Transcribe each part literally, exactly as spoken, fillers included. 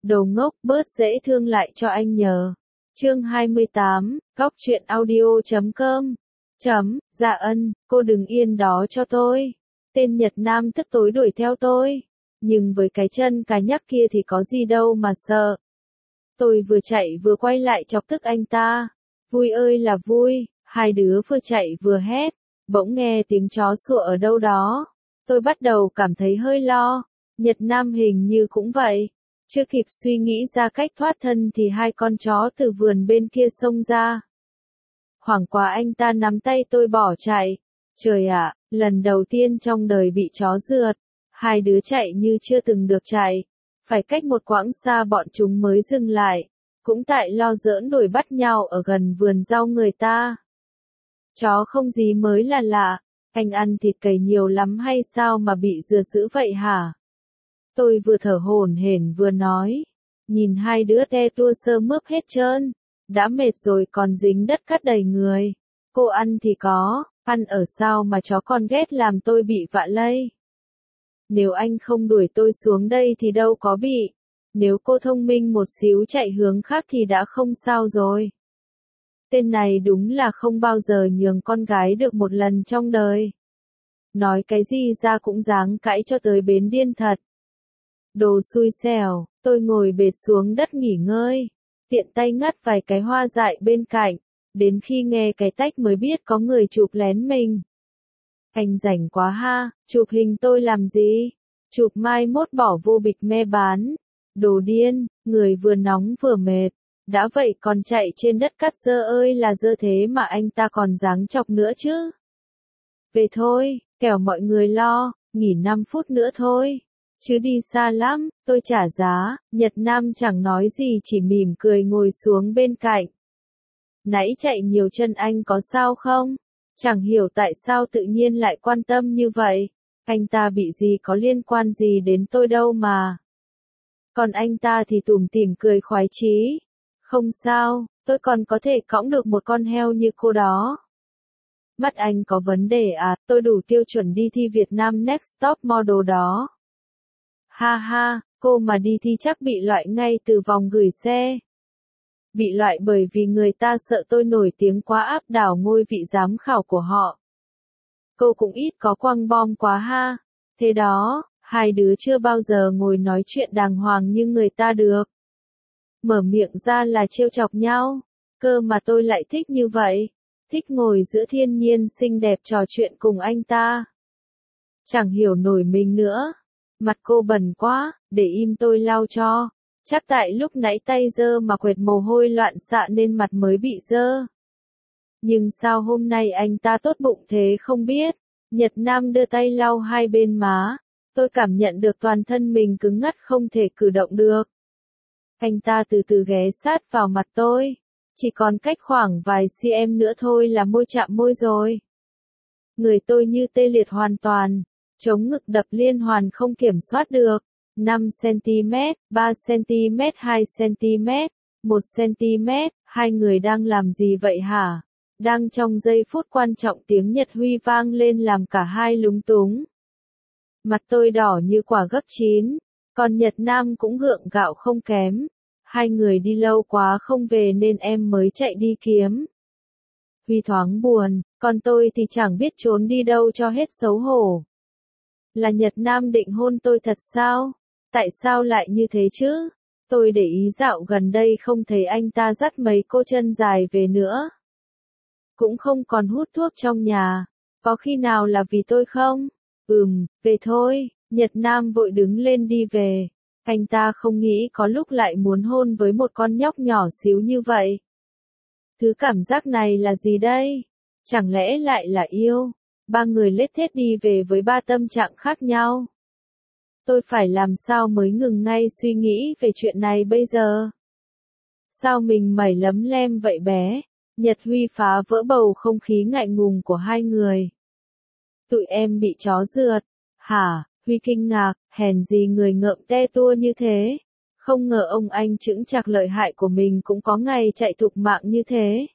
Đồ ngốc, bớt dễ thương lại cho anh nhờ. Chương hai mươi tám, góc truyện audio chấm com. Chấm, Dạ Ân, cô đừng yên đó cho tôi. Tên Nhật Nam tức tối đuổi theo tôi. Nhưng với cái chân cái nhắc kia thì có gì đâu mà sợ. Tôi vừa chạy vừa quay lại chọc tức anh ta. Vui ơi là vui, hai đứa vừa chạy vừa hét. Bỗng nghe tiếng chó sủa ở đâu đó. Tôi bắt đầu cảm thấy hơi lo. Nhật Nam hình như cũng vậy. Chưa kịp suy nghĩ ra cách thoát thân thì hai con chó từ vườn bên kia xông ra. Hoảng quá anh ta nắm tay tôi bỏ chạy. Trời ạ, lần đầu tiên trong đời bị chó rượt. Hai đứa chạy như chưa từng được chạy. Phải cách một quãng xa bọn chúng mới dừng lại. Cũng tại lo giỡn đuổi bắt nhau ở gần vườn rau người ta. Chó không gì mới là lạ. Anh ăn thịt cầy nhiều lắm hay sao mà bị rượt dữ vậy hả? Tôi vừa thở hổn hển vừa nói. Nhìn hai đứa te tua sơ mướp hết trơn. Đã mệt rồi còn dính đất cát đầy người. Cô ăn thì có, ăn ở sao mà chó con ghét làm tôi bị vạ lây. Nếu anh không đuổi tôi xuống đây thì đâu có bị. Nếu cô thông minh một xíu chạy hướng khác thì đã không sao rồi. Tên này đúng là không bao giờ nhường con gái được một lần trong đời. Nói cái gì ra cũng dáng cãi cho tới bến điên thật. Đồ xui xẻo, tôi ngồi bệt xuống đất nghỉ ngơi. Tiện tay ngắt vài cái hoa dại bên cạnh. Đến khi nghe cái tách mới biết có người chụp lén mình. Anh rảnh quá ha, chụp hình tôi làm gì? Chụp mai mốt bỏ vô bịch me bán. Đồ điên, người vừa nóng vừa mệt. Đã vậy còn chạy trên đất cát dơ ơi là dơ thế mà anh ta còn dáng chọc nữa chứ. Về thôi, kẻo mọi người lo, nghỉ năm phút nữa thôi. Chứ đi xa lắm, tôi trả giá. Nhật Nam chẳng nói gì chỉ mỉm cười ngồi xuống bên cạnh. Nãy chạy nhiều chân anh có sao không? Chẳng hiểu tại sao tự nhiên lại quan tâm như vậy. Anh ta bị gì có liên quan gì đến tôi đâu mà. Còn anh ta thì tủm tỉm cười khoái chí. Không sao, tôi còn có thể cõng được một con heo như cô đó. Mắt anh có vấn đề à, tôi đủ tiêu chuẩn đi thi Việt Nam Next Top Model đó. Ha ha, cô mà đi thi chắc bị loại ngay từ vòng gửi xe. Bị loại bởi vì người ta sợ tôi nổi tiếng quá áp đảo ngôi vị giám khảo của họ. Cô cũng ít có quăng bom quá ha. Thế đó, hai đứa chưa bao giờ ngồi nói chuyện đàng hoàng như người ta được. Mở miệng ra là trêu chọc nhau. Cơ mà tôi lại thích như vậy. Thích ngồi giữa thiên nhiên xinh đẹp trò chuyện cùng anh ta. Chẳng hiểu nổi mình nữa. Mặt cô bẩn quá, để im tôi lau cho. Chắc tại lúc nãy tay dơ mà quệt mồ hôi loạn xạ nên mặt mới bị dơ. Nhưng sao hôm nay anh ta tốt bụng thế không biết. Nhật Nam đưa tay lau hai bên má. Tôi cảm nhận được toàn thân mình cứng ngắc không thể cử động được. Anh ta từ từ ghé sát vào mặt tôi. Chỉ còn cách khoảng vài cm nữa thôi là môi chạm môi rồi. Người tôi như tê liệt hoàn toàn. Chống ngực đập liên hoàn không kiểm soát được. năm xăng-ti-mét, ba xăng-ti-mét, hai xăng-ti-mét, một xăng-ti-mét, hai người đang làm gì vậy hả? Đang trong giây phút quan trọng tiếng Nhật Huy vang lên làm cả hai lúng túng. Mặt tôi đỏ như quả gấc chín, còn Nhật Nam cũng gượng gạo không kém. Hai người đi lâu quá không về nên em mới chạy đi kiếm. Huy thoáng buồn, còn tôi thì chẳng biết trốn đi đâu cho hết xấu hổ. Là Nhật Nam định hôn tôi thật sao? Tại sao lại như thế chứ? Tôi để ý dạo gần đây không thấy anh ta dắt mấy cô chân dài về nữa. Cũng không còn hút thuốc trong nhà. Có khi nào là vì tôi không? Ừm, về thôi. Nhật Nam vội đứng lên đi về. Anh ta không nghĩ có lúc lại muốn hôn với một con nhóc nhỏ xíu như vậy. Thứ cảm giác này là gì đây? Chẳng lẽ lại là yêu? Ba người lết thết đi về với ba tâm trạng khác nhau. Tôi phải làm sao mới ngừng ngay suy nghĩ về chuyện này bây giờ? Sao mình mẩy lấm lem vậy bé? Nhật Huy phá vỡ bầu không khí ngại ngùng của hai người. Tụi em bị chó rượt. Hả? Huy kinh ngạc, hèn gì người ngợm te tua như thế. Không ngờ ông anh chững chạc lợi hại của mình cũng có ngày chạy thục mạng như thế.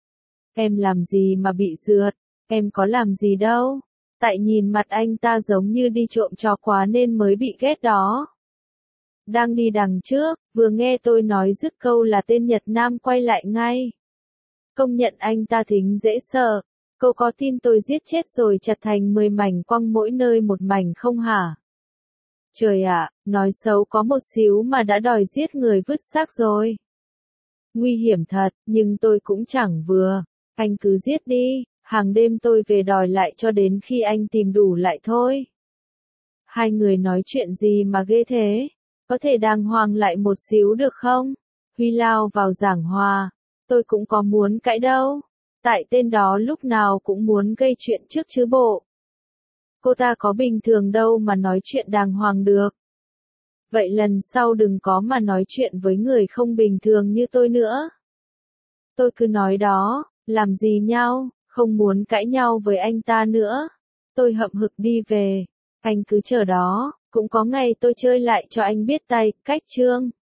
Em làm gì mà bị rượt? Em có làm gì đâu. Tại nhìn mặt anh ta giống như đi trộm chó quá nên mới bị ghét đó. đang đi đằng trước, vừa nghe tôi nói dứt câu là tên Nhật Nam quay lại ngay. Công nhận anh ta thính dễ sợ. Cô có tin tôi giết chết rồi chặt thành mười mảnh quăng mỗi nơi một mảnh không hả? Trời ạ, nói xấu có một xíu mà đã đòi giết người vứt xác rồi. Nguy hiểm thật, nhưng tôi cũng chẳng vừa. Anh cứ giết đi, hàng đêm tôi về đòi lại cho đến khi anh tìm đủ lại thôi. Hai người nói chuyện gì mà ghê thế? Có thể đàng hoàng lại một xíu được không? Huy lao vào giảng hòa. Tôi cũng có muốn cãi đâu. Tại tên đó lúc nào cũng muốn gây chuyện trước chứ bộ. Cô ta có bình thường đâu mà nói chuyện đàng hoàng được. Vậy lần sau đừng có mà nói chuyện với người không bình thường như tôi nữa. Tôi cứ nói đó, làm gì nhau, không muốn cãi nhau với anh ta nữa. Tôi hậm hực đi về. Anh cứ chờ đó, cũng có ngày tôi chơi lại cho anh biết tay, cách chương.